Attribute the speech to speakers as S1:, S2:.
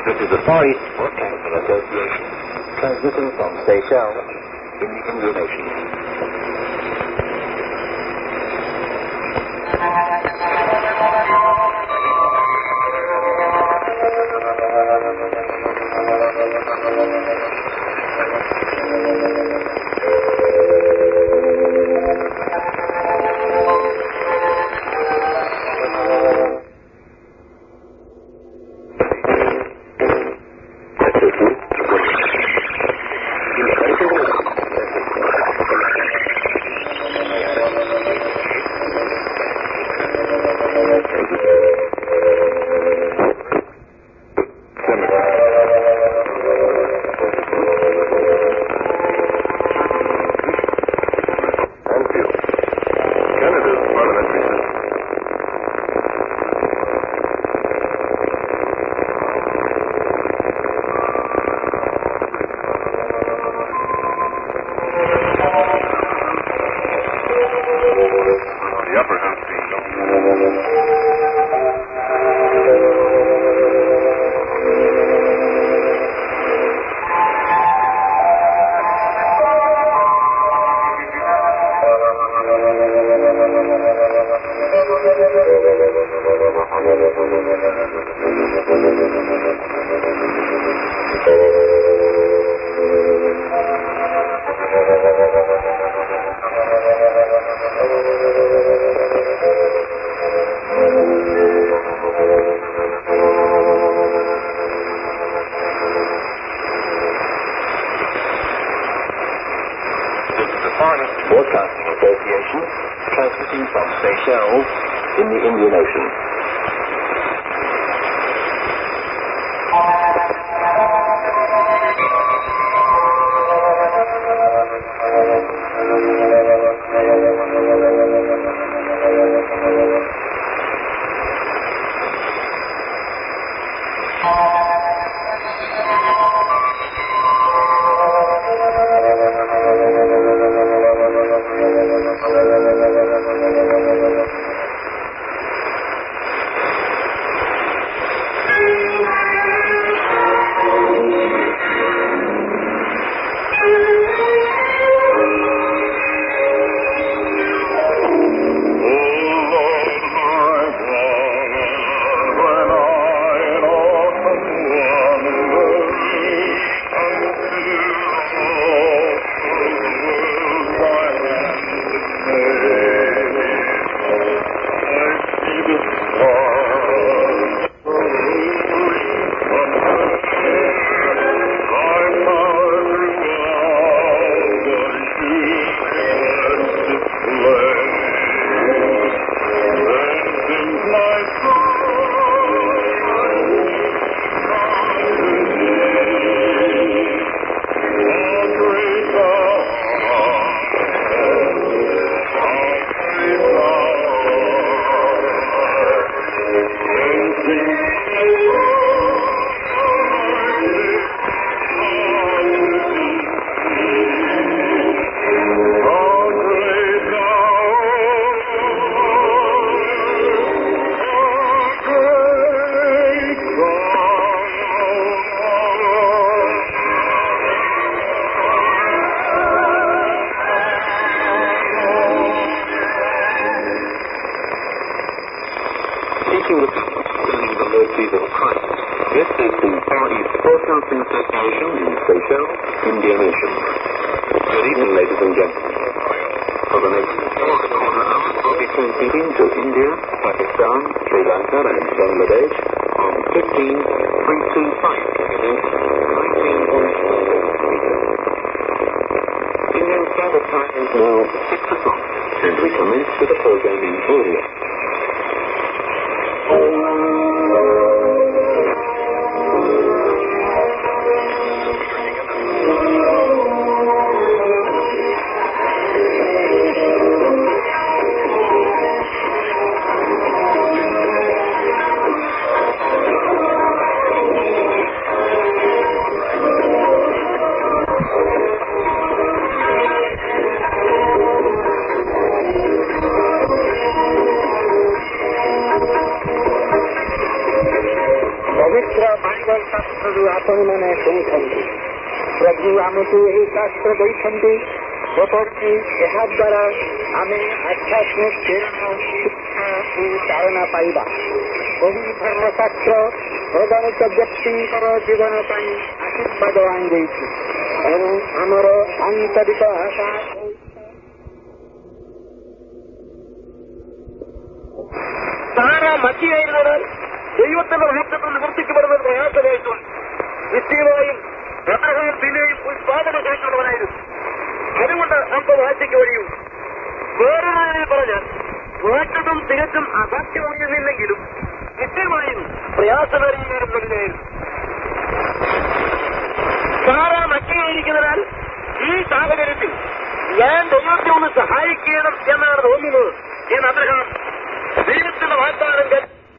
S1: This is the Far East Broadcasting Association, transmitting from Seychelles in the Indian Ocean. Broadcasting Association, transmitting from Seychelles in the Indian Ocean. Broadcasting Association in Seychelles, Indian Ocean. Good evening, ladies and gentlemen. For the next 4.25 hours, we'll be transmitting to India, Pakistan, Sri Lanka, and Bangladesh on 15.325 against 19.4. Indian Standard Time is now 6 o'clock, and we commence with the program in India.
S2: ଆପଣମାନେ ଶୁଣିଛନ୍ତି। ପ୍ରଭୁ ଆମକୁ ଏହି ଶାସ୍ତ୍ର ଦେଇଛନ୍ତି ଯେପରିକି ଏହାଦ୍ୱାରା ଆମେ ଆଧ୍ୟାତ୍ମିକ ପ୍ରେରଣା ଶିକ୍ଷା ଓ ଚାଳନା ପାଇବା। ଏହି ଧର୍ମଶାସ୍ତ୍ର ପ୍ରଦାନିତ ବ୍ୟକ୍ତିଙ୍କର ଜୀବନ ପାଇଁ ଆଶୀର୍ବାଦ ଆଣିଦେଇଛି। ଏଣୁ ଆମର ଆନ୍ତରିକ ଆଶା
S3: സാറാ മച്ചിയായിരുന്നത് ദൈവത്തിന്റെ വാക്തത്വം നിവർത്തിക്കപ്പെടുന്നത് പ്രയാസമായിട്ടുണ്ട്. നിശ്ചയമായും അബ്രഹാം പിന്നെയും ഉത്പാദന ശേഷിയുള്ളവനായിരുന്നു. അതുകൊണ്ട് നമുക്ക് വാഴ്ചയ്ക്ക് വഴിയും വേറൊരാളെ പറഞ്ഞാൽ വാക്തത്വം തികച്ചും അസാധ്യമായിരുന്നില്ലെങ്കിലും നിശ്ചയമായും പ്രയാസമേറിയിരുന്നതിനായിരുന്നു. സാറാ മച്ചിയായിരിക്കുന്നതിനാൽ ഈ സാഹചര്യത്തിൽ ഞാൻ ദൈവത്തെ ഒന്ന് സഹായിക്കണം എന്നാണ് തോന്നുന്നത് എന്ന് അബ്രഹാം ദൈവത്തിന്റെ വാഗ്ദാനം